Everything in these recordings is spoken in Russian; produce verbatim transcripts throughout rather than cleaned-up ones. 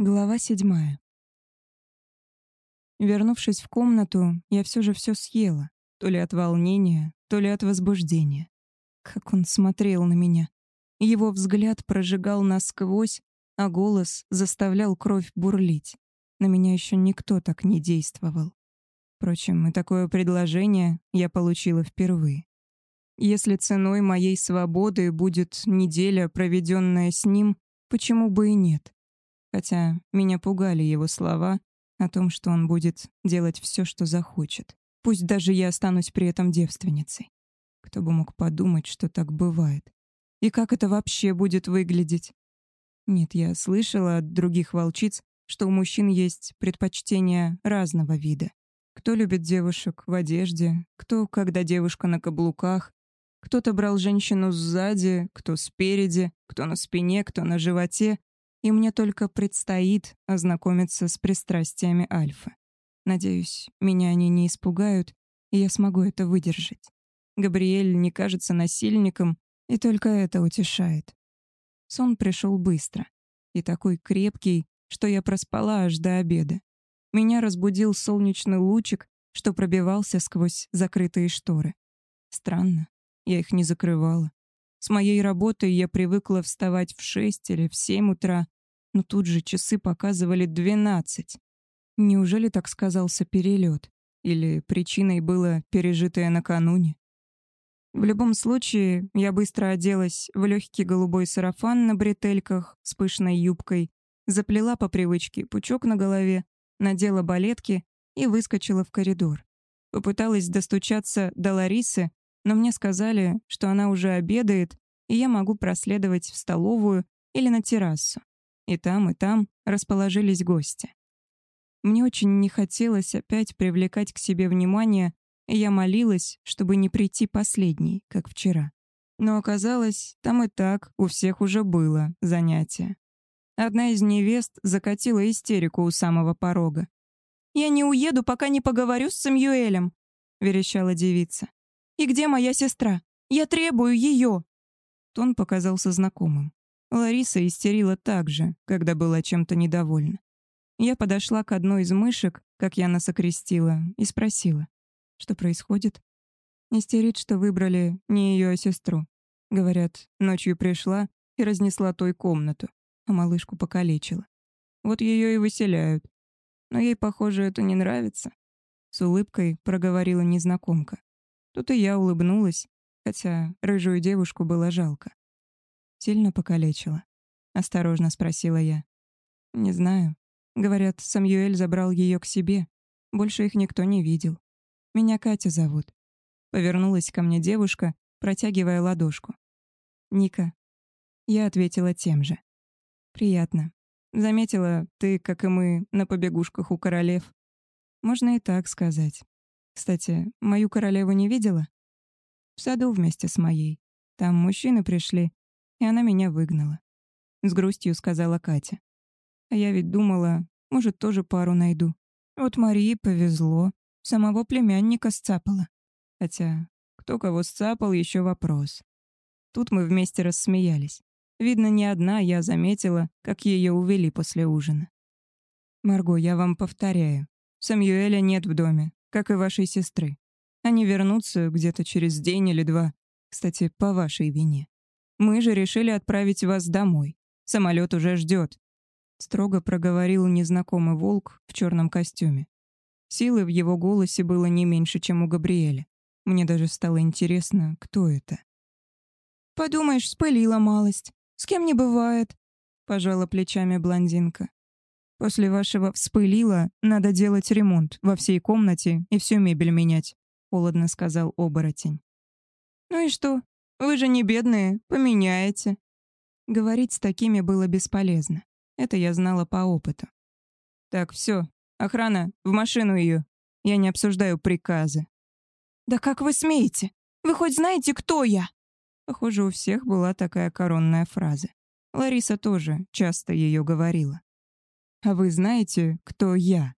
Глава седьмая. Вернувшись в комнату, я все же все съела. То ли от волнения, то ли от возбуждения. Как он смотрел на меня. Его взгляд прожигал насквозь, а голос заставлял кровь бурлить. На меня еще никто так не действовал. Впрочем, и такое предложение я получила впервые. Если ценой моей свободы будет неделя, проведенная с ним, почему бы и нет? Хотя меня пугали его слова о том, что он будет делать все, что захочет. Пусть даже я останусь при этом девственницей. Кто бы мог подумать, что так бывает? И как это вообще будет выглядеть? Нет, я слышала от других волчиц, что у мужчин есть предпочтения разного вида. Кто любит девушек в одежде, кто, когда девушка на каблуках. Кто-то брал женщину сзади, кто спереди, кто на спине, кто на животе. И мне только предстоит ознакомиться с пристрастиями Альфы. Надеюсь, меня они не испугают, и я смогу это выдержать. Габриэль не кажется насильником, и только это утешает. Сон пришел быстро и такой крепкий, что я проспала аж до обеда. Меня разбудил солнечный лучик, что пробивался сквозь закрытые шторы. Странно, я их не закрывала. С моей работой я привыкла вставать в шесть или в семь утра, но тут же часы показывали двенадцать. Неужели так сказался перелет? Или причиной было пережитое накануне? В любом случае, я быстро оделась в легкий голубой сарафан на бретельках с пышной юбкой, заплела по привычке пучок на голове, надела балетки и выскочила в коридор. Попыталась достучаться до Ларисы, но мне сказали, что она уже обедает, и я могу проследовать в столовую или на террасу. И там, и там расположились гости. Мне очень не хотелось опять привлекать к себе внимание, и я молилась, чтобы не прийти последней, как вчера. Но оказалось, там и так у всех уже было занятие. Одна из невест закатила истерику у самого порога. «Я не уеду, пока не поговорю с Самюэлем», — верещала девица. «И где моя сестра? Я требую ее!» Тон показался знакомым. Лариса истерила так же, когда была чем-то недовольна. Я подошла к одной из мышек, как я нас окрестила, и спросила, что происходит. Истерит, что выбрали не ее, а сестру. Говорят, ночью пришла и разнесла той комнату, а малышку покалечила. Вот ее и выселяют. Но ей, похоже, это не нравится. С улыбкой проговорила незнакомка. Тут и я улыбнулась, хотя рыжую девушку было жалко. «Сильно покалечила?» — осторожно спросила я. «Не знаю. Говорят, Самюэль забрал ее к себе. Больше их никто не видел. Меня Катя зовут». Повернулась ко мне девушка, протягивая ладошку. «Ника». Я ответила тем же. «Приятно. Заметила, ты, как и мы, на побегушках у королев. Можно и так сказать. Кстати, мою королеву не видела? В саду вместе с моей. Там мужчины пришли, и она меня выгнала. С грустью сказала Катя. А я ведь думала, может, тоже пару найду. Вот Марии повезло. Самого племянника сцапала. Хотя, кто кого сцапал, еще вопрос. Тут мы вместе рассмеялись. Видно, не одна я заметила, как ее увели после ужина. «Марго, я вам повторяю. Самюэля нет в доме, как и вашей сестры. Они вернутся где-то через день или два. Кстати, по вашей вине. Мы же решили отправить вас домой. Самолет уже ждет», — строго проговорил незнакомый волк в черном костюме. Силы в его голосе было не меньше, чем у Габриэля. Мне даже стало интересно, кто это. «Подумаешь, спылила малость. С кем не бывает», — пожала плечами блондинка. «После вашего «вспылила» надо делать ремонт во всей комнате и всю мебель менять», — холодно сказал оборотень. «Ну и что? Вы же не бедные, поменяете». Говорить с такими было бесполезно. Это я знала по опыту. «Так, все. Охрана, в машину ее. Я не обсуждаю приказы». «Да как вы смеете? Вы хоть знаете, кто я?» Похоже, у всех была такая коронная фраза. Лариса тоже часто ее говорила. «А вы знаете, кто я?»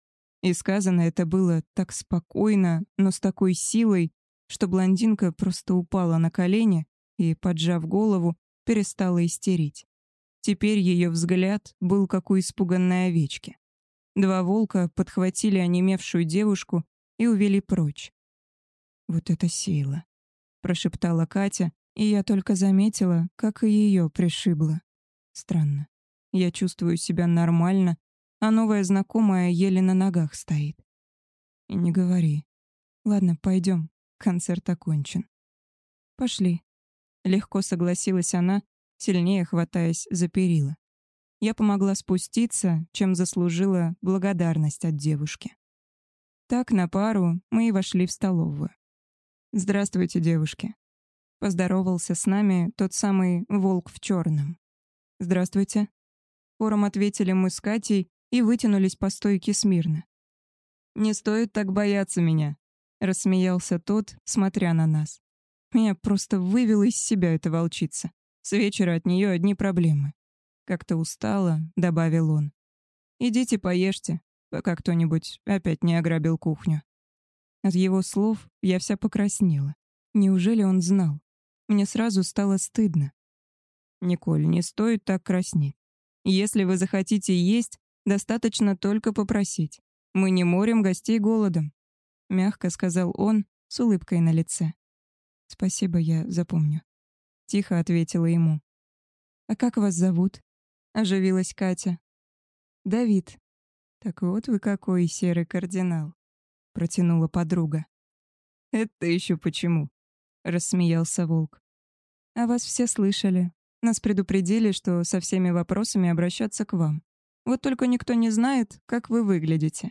И сказано это было так спокойно, но с такой силой, что блондинка просто упала на колени и, поджав голову, перестала истерить. Теперь ее взгляд был как у испуганной овечки. Два волка подхватили онемевшую девушку и увели прочь. «Вот это сила!» — прошептала Катя, и я только заметила, как и ее пришибло. Странно. Я чувствую себя нормально, а новая знакомая еле на ногах стоит. И не говори. Ладно, пойдем, концерт окончен. Пошли. Легко согласилась она, сильнее хватаясь за перила. Я помогла спуститься, чем заслужила благодарность от девушки. Так на пару мы и вошли в столовую. «Здравствуйте, девушки», — поздоровался с нами тот самый волк в черном. «Здравствуйте». Хором ответили мы с Катей и вытянулись по стойке смирно. «Не стоит так бояться меня», — рассмеялся тот, смотря на нас. Меня просто вывела из себя эта волчица. С вечера от нее одни проблемы. Как-то устала, добавил он. «Идите поешьте, пока кто-нибудь опять не ограбил кухню». От его слов я вся покраснела. Неужели он знал? Мне сразу стало стыдно. «Николь, не стоит так краснеть. Если вы захотите есть, достаточно только попросить. Мы не морим гостей голодом», — мягко сказал он с улыбкой на лице. «Спасибо, я запомню», — тихо ответила ему. «А как вас зовут?» — оживилась Катя. «Давид». «Так вот вы какой серый кардинал», — протянула подруга. «Это еще почему?» — рассмеялся волк. «А вас все слышали. Нас предупредили, что со всеми вопросами обращаться к вам. Вот только никто не знает, как вы выглядите».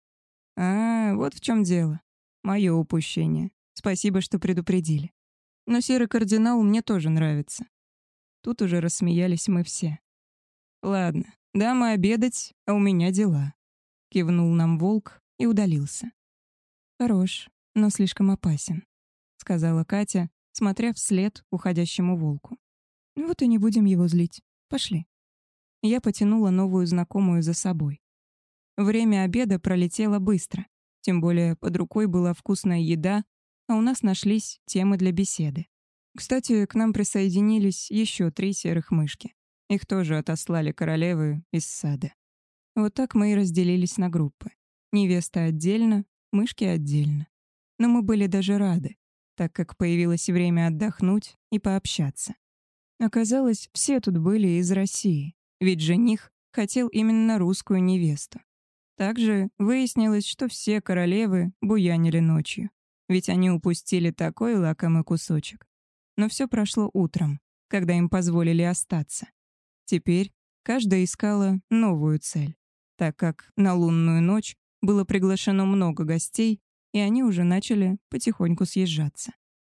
«А, вот в чем дело. Мое упущение. Спасибо, что предупредили. Но серый кардинал мне тоже нравится». Тут уже рассмеялись мы все. «Ладно, дамы обедать, а у меня дела», — кивнул нам волк и удалился. «Хорош, но слишком опасен», — сказала Катя, смотря вслед уходящему волку. «Вот и не будем его злить. Пошли». Я потянула новую знакомую за собой. Время обеда пролетело быстро, тем более под рукой была вкусная еда, а у нас нашлись темы для беседы. Кстати, к нам присоединились еще три серых мышки. Их тоже отослали королевы из сада. Вот так мы и разделились на группы. Невеста отдельно, мышки отдельно. Но мы были даже рады, так как появилось время отдохнуть и пообщаться. Оказалось, все тут были из России, ведь жених хотел именно русскую невесту. Также выяснилось, что все королевы буянили ночью, ведь они упустили такой лакомый кусочек. Но все прошло утром, когда им позволили остаться. Теперь каждая искала новую цель, так как на лунную ночь было приглашено много гостей, и они уже начали потихоньку съезжаться.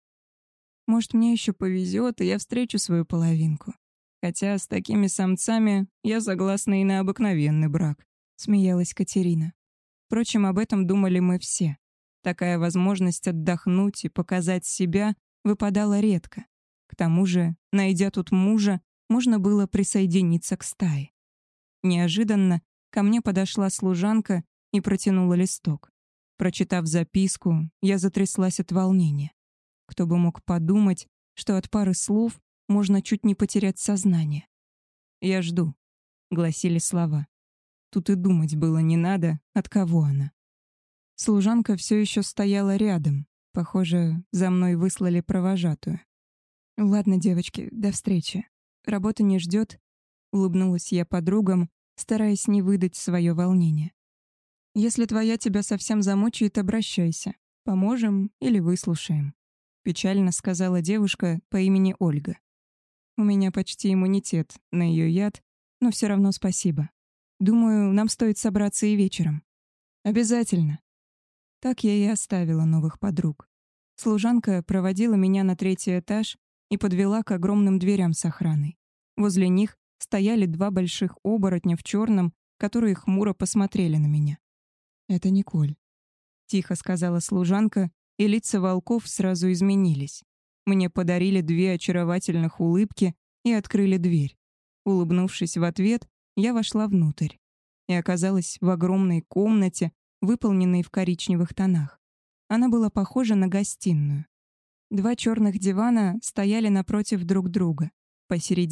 Может, мне еще повезет, и я встречу свою половинку. Хотя с такими самцами я согласна и на обыкновенный брак, смеялась Катерина. Впрочем, об этом думали мы все. Такая возможность отдохнуть и показать себя выпадала редко. К тому же, найдя тут мужа, можно было присоединиться к стае. Неожиданно ко мне подошла служанка и протянула листок. Прочитав записку, я затряслась от волнения. Кто бы мог подумать, что от пары слов можно чуть не потерять сознание. «Я жду», — гласили слова. Тут и думать было не надо, от кого она. Служанка все еще стояла рядом. Похоже, за мной выслали провожатую. «Ладно, девочки, до встречи. Работа не ждет», — улыбнулась я подругам, стараясь не выдать свое волнение. «Если твоя тебя совсем замучает, обращайся. Поможем или выслушаем», — печально сказала девушка по имени Ольга. «У меня почти иммунитет на ее яд, но все равно спасибо. Думаю, нам стоит собраться и вечером». «Обязательно». Так я и оставила новых подруг. Служанка проводила меня на третий этаж и подвела к огромным дверям с охраной. Возле них стояли два больших оборотня в черном, которые хмуро посмотрели на меня. «Это Николь», — тихо сказала служанка, и лица волков сразу изменились. Мне подарили две очаровательных улыбки и открыли дверь. Улыбнувшись в ответ, я вошла внутрь и оказалась в огромной комнате, выполненной в коричневых тонах. Она была похожа на гостиную. Два черных дивана стояли напротив друг друга. Посередине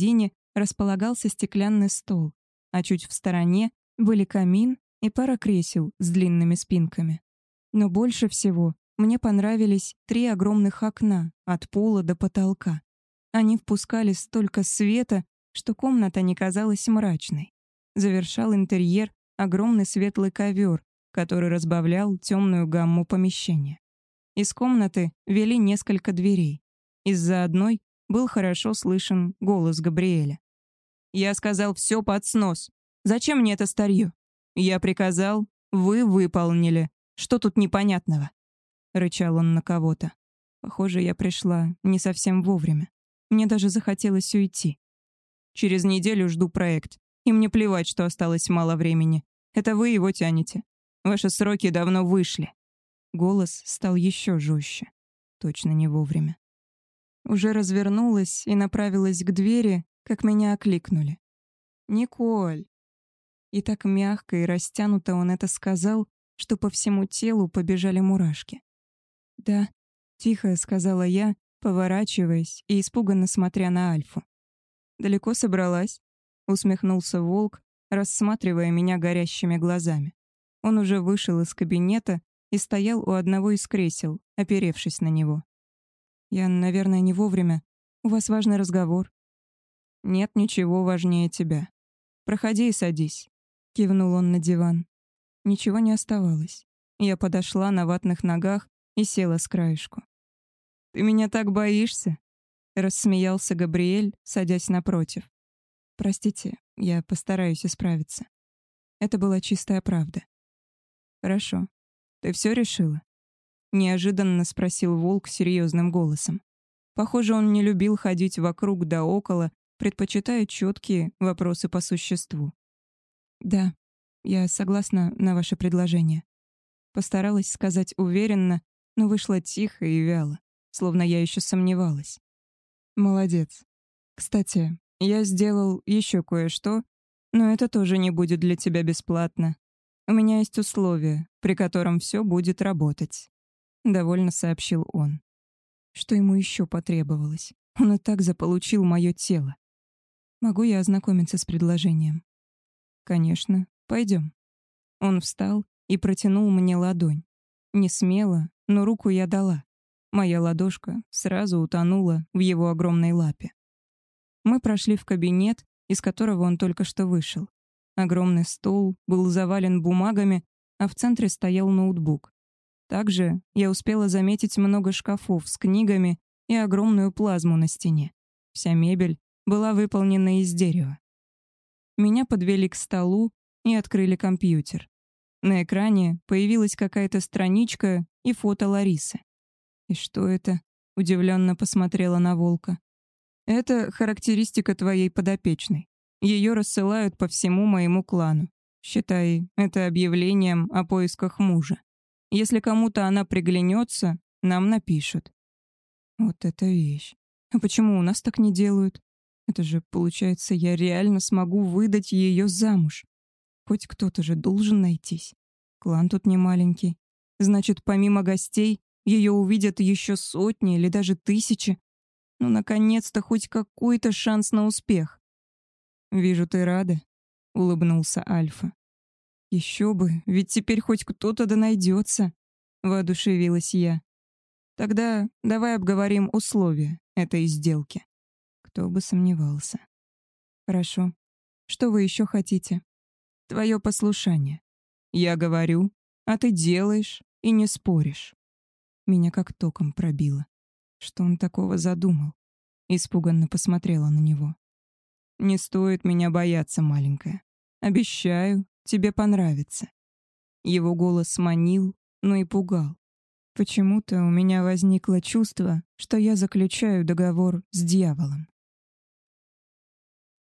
располагался стеклянный стол, а чуть в стороне были камин и пара кресел с длинными спинками. Но больше всего мне понравились три огромных окна от пола до потолка. Они впускали столько света, что комната не казалась мрачной. Завершал интерьер огромный светлый ковер, который разбавлял темную гамму помещения. Из комнаты вели несколько дверей. Из-за одной был хорошо слышен голос Габриэля. «Я сказал, все под снос. Зачем мне это старье? Я приказал, вы выполнили. Что тут непонятного?» Рычал он на кого-то. Похоже, я пришла не совсем вовремя. Мне даже захотелось уйти. Через неделю жду проект. И мне плевать, что осталось мало времени. Это вы его тянете. Ваши сроки давно вышли. Голос стал еще жестче. Точно не вовремя. Уже развернулась и направилась к двери, как меня окликнули. «Николь!» И так мягко и растянуто он это сказал, что по всему телу побежали мурашки. «Да», — тихо сказала я, поворачиваясь и испуганно смотря на Альфу. «Далеко собралась?» — усмехнулся волк, рассматривая меня горящими глазами. Он уже вышел из кабинета и стоял у одного из кресел, оперевшись на него. «Я, наверное, не вовремя. У вас важный разговор». «Нет ничего важнее тебя. Проходи и садись», — кивнул он на диван. Ничего не оставалось. Я подошла на ватных ногах и села с краешку. «Ты меня так боишься?» — рассмеялся Габриэль, садясь напротив. «Простите, я постараюсь исправиться». Это была чистая правда. «Хорошо. Ты все решила?» — неожиданно спросил волк серьезным голосом. Похоже, он не любил ходить вокруг да около, предпочитая четкие вопросы по существу. «Да, я согласна на ваше предложение». Постаралась сказать уверенно, но вышло тихо и вяло, словно я еще сомневалась. «Молодец. Кстати, я сделал еще кое-что, но это тоже не будет для тебя бесплатно. У меня есть условие, при котором все будет работать», — довольно сообщил он. Что ему еще потребовалось? Он и так заполучил мое тело. «Могу я ознакомиться с предложением?» «Конечно. Пойдем». Он встал и протянул мне ладонь. Не смело, но руку я дала. Моя ладошка сразу утонула в его огромной лапе. Мы прошли в кабинет, из которого он только что вышел. Огромный стол был завален бумагами, а в центре стоял ноутбук. Также я успела заметить много шкафов с книгами и огромную плазму на стене. Вся мебель была выполнена из дерева. Меня подвели к столу и открыли компьютер. На экране появилась какая-то страничка и фото Ларисы. «И что это?» — удивленно посмотрела на волка. «Это характеристика твоей подопечной. Ее рассылают по всему моему клану. Считай это объявлением о поисках мужа. Если кому-то она приглянется, нам напишут». Вот это вещь. А почему у нас так не делают? Это же, получается, я реально смогу выдать ее замуж. Хоть кто-то же должен найтись. Клан тут не маленький. Значит, помимо гостей, ее увидят еще сотни или даже тысячи. Ну, наконец-то, хоть какой-то шанс на успех. «Вижу, ты рада», — улыбнулся Альфа. «Еще бы, ведь теперь хоть кто-то да найдется», — воодушевилась я. «Тогда давай обговорим условия этой сделки». Кто бы сомневался. «Хорошо. Что вы еще хотите?» «Твое послушание. Я говорю, а ты делаешь и не споришь». Меня как током пробило. Что он такого задумал? Испуганно посмотрела на него. «Не стоит меня бояться, маленькая. Обещаю, тебе понравится». Его голос манил, но и пугал. Почему-то у меня возникло чувство, что я заключаю договор с дьяволом.